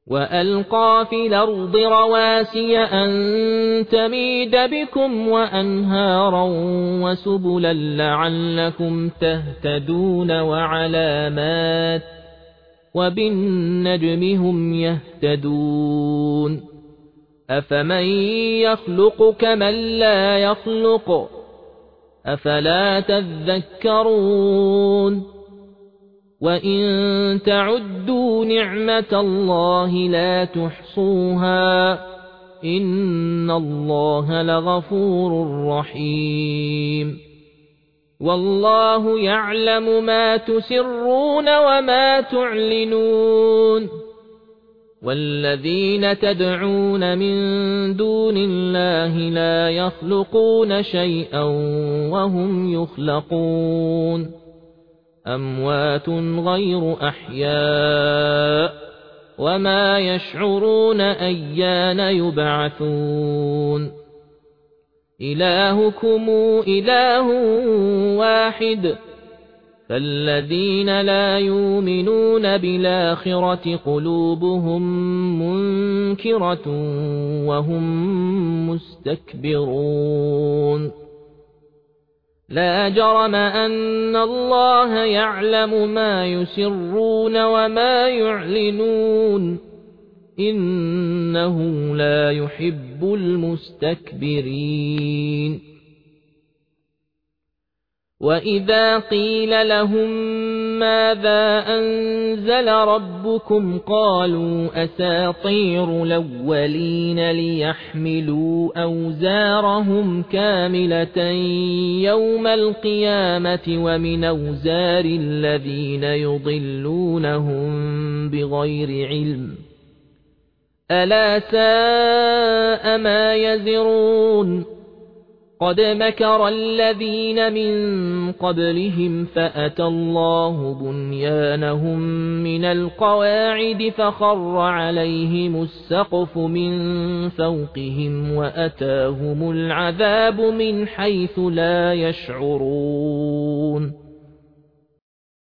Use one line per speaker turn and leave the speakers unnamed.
وألقى في الأرض رواسي أن تميد بكم وأنهارا وسبلا لعلكم تهتدون وعلامات وبالنجم هم يهتدون أفمن يخلق كمن لا يخلق أفلا تذكرون وإن تعدوا نعمة الله لا تحصوها إن الله لغفور رحيم والله يعلم ما تسرون وما تعلنون والذين تدعون من دون الله لا يخلقون شيئا وهم يخلقون أموات غير أحياء وما يشعرون أيان يبعثون إلهكم إله واحد فالذين لا يؤمنون بالآخرة قلوبهم منكرة وهم مستكبرون لا جرم أن الله يعلم ما يسرون وما يعلنون إنه لا يحب المستكبرين وإذا قيل لهم ماذا أنزل ربكم قالوا أساطير الأولين ليحملوا أوزارهم كاملة يوم القيامة ومن أوزار الذين يضلونهم بغير علم ألا ساء ما يزرون قد مكر الذين من قبلهم فأتى الله بنيانهم من القواعد فخر عليهم السقف من فوقهم وأتاهم العذاب من حيث لا يشعرون